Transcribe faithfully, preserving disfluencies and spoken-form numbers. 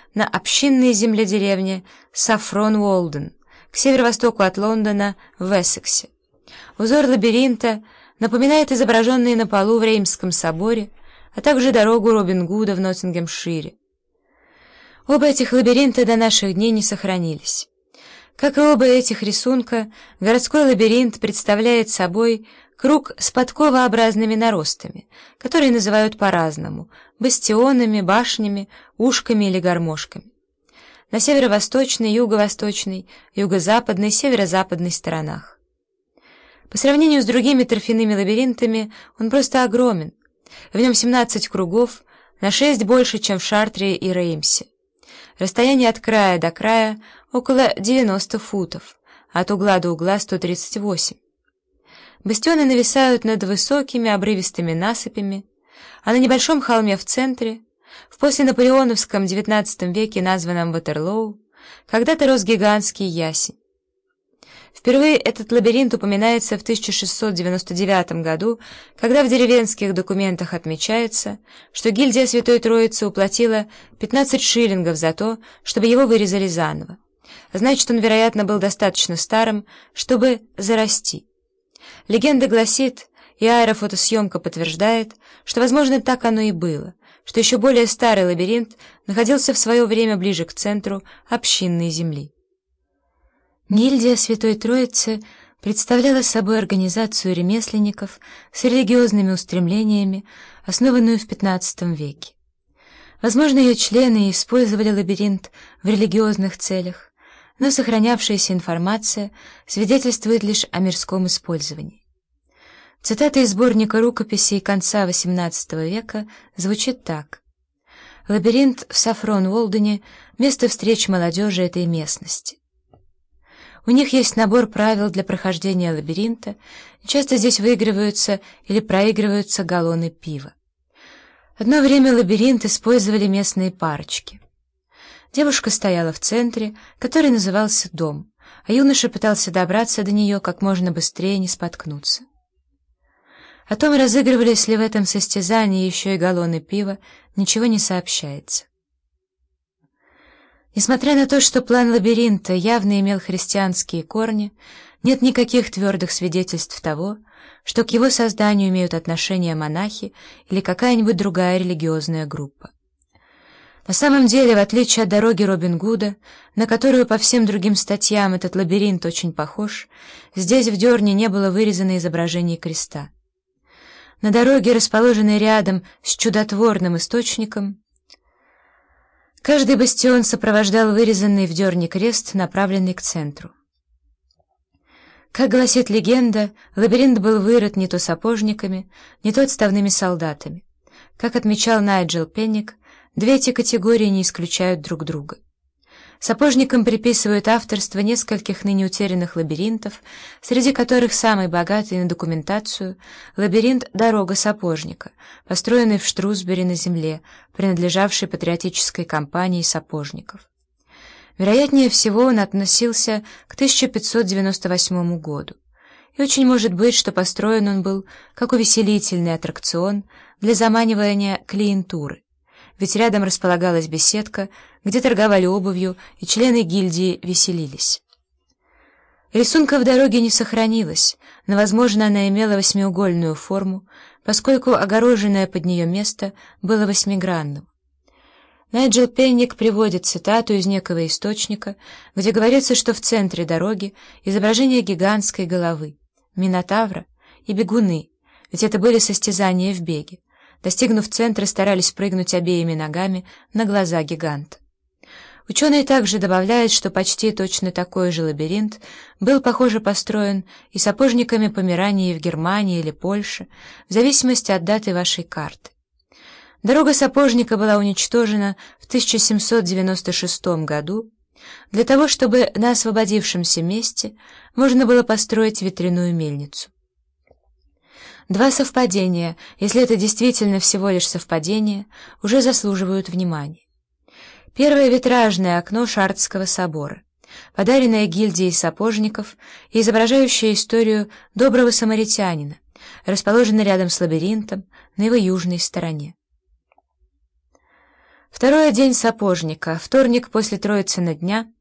на общинной земле деревни Сафрон-Уолден, к северо-востоку от Лондона, в Эссексе. Узор лабиринта напоминает изображенные на полу в Реймском соборе, а также дорогу Робин Гуда в Ноттингемшире. Оба этих лабиринта до наших дней не сохранились. Как и оба этих рисунка, городской лабиринт представляет собой круг с подковообразными наростами, которые называют по-разному — бастионами, башнями, ушками или гармошками. На северо-восточной, юго-восточной, юго-западной, северо-западной сторонах. По сравнению с другими торфяными лабиринтами он просто огромен. В нем семнадцать кругов, на шесть больше, чем в Шартре и Реймсе. Расстояние от края до края около девяноста футов, а от угла до угла сто тридцать восемь. Бастионы нависают над высокими обрывистыми насыпями, а на небольшом холме в центре, в посленаполеоновском девятнадцатом веке названном Ватерлоу, когда-то рос гигантский ясень. Впервые этот лабиринт упоминается в тысяча шестьсот девяносто девятом году, когда в деревенских документах отмечается, что гильдия Святой Троицы уплатила пятнадцать шиллингов за то, чтобы его вырезали заново. Значит, он, вероятно, был достаточно старым, чтобы зарасти. Легенда гласит, и аэрофотосъемка подтверждает, что, возможно, так оно и было, что еще более старый лабиринт находился в свое время ближе к центру общинной земли. Гильдия Святой Троицы представляла собой организацию ремесленников с религиозными устремлениями, основанную в пятнадцатом веке. Возможно, ее члены использовали лабиринт в религиозных целях, но сохранявшаяся информация свидетельствует лишь о мирском использовании. Цитата из сборника рукописей конца восемнадцатого века звучит так: «Лабиринт в Сафрон-Уолдене — место встреч молодежи этой местности. У них есть набор правил для прохождения лабиринта, часто здесь выигрываются или проигрываются галлоны пива. Одно время лабиринт использовали местные парочки. Девушка стояла в центре, который назывался дом, а юноша пытался добраться до нее как можно быстрее, не споткнуться. О том, разыгрывались ли в этом состязании еще и галлоны пива, ничего не сообщается. Несмотря на то, что план лабиринта явно имел христианские корни, нет никаких твердых свидетельств того, что к его созданию имеют отношение монахи или какая-нибудь другая религиозная группа. На самом деле, в отличие от дороги Робин Гуда, на которую по всем другим статьям этот лабиринт очень похож, здесь в дерне не было вырезано изображение креста. На дороге, расположенной рядом с чудотворным источником, каждый бастион сопровождал вырезанный в дерне крест, направленный к центру. Как гласит легенда, лабиринт был вырыт не то сапожниками, не то отставными солдатами. Как отмечал Найджел Пенник, две эти категории не исключают друг друга. Сапожникам приписывают авторство нескольких ныне утерянных лабиринтов, среди которых самый богатый на документацию — лабиринт «Дорога сапожника», построенный в Штрусбери на земле, принадлежавшей патриотической компании сапожников. Вероятнее всего, он относился к тысяча пятьсот девяносто восьмому году, и очень может быть, что построен он был как увеселительный аттракцион для заманивания клиентуры, ведь рядом располагалась беседка, где торговали обувью, и члены гильдии веселились. Рисунка в дороге не сохранилось, но, возможно, она имела восьмиугольную форму, поскольку огороженное под нее место было восьмигранным. Найджел Пенник приводит цитату из некого источника, где говорится, что в центре дороги изображение гигантской головы, минотавра и бегуны, ведь это были состязания в беге. Достигнув центра, старались прыгнуть обеими ногами на глаза гиганта. Ученые также добавляют, что почти точно такой же лабиринт был, похоже, построен и сапожниками Померании в Германии или Польше, в зависимости от даты вашей карты. Дорога сапожника была уничтожена в тысяча семьсот девяносто шестом году для того, чтобы на освободившемся месте можно было построить ветряную мельницу. Два совпадения, если это действительно всего лишь совпадение, уже заслуживают внимания. Первое — витражное окно Шартского собора, подаренное гильдией сапожников и изображающее историю доброго самаритянина, расположенное рядом с лабиринтом на его южной стороне. Второй день сапожника, вторник после Троицына дня,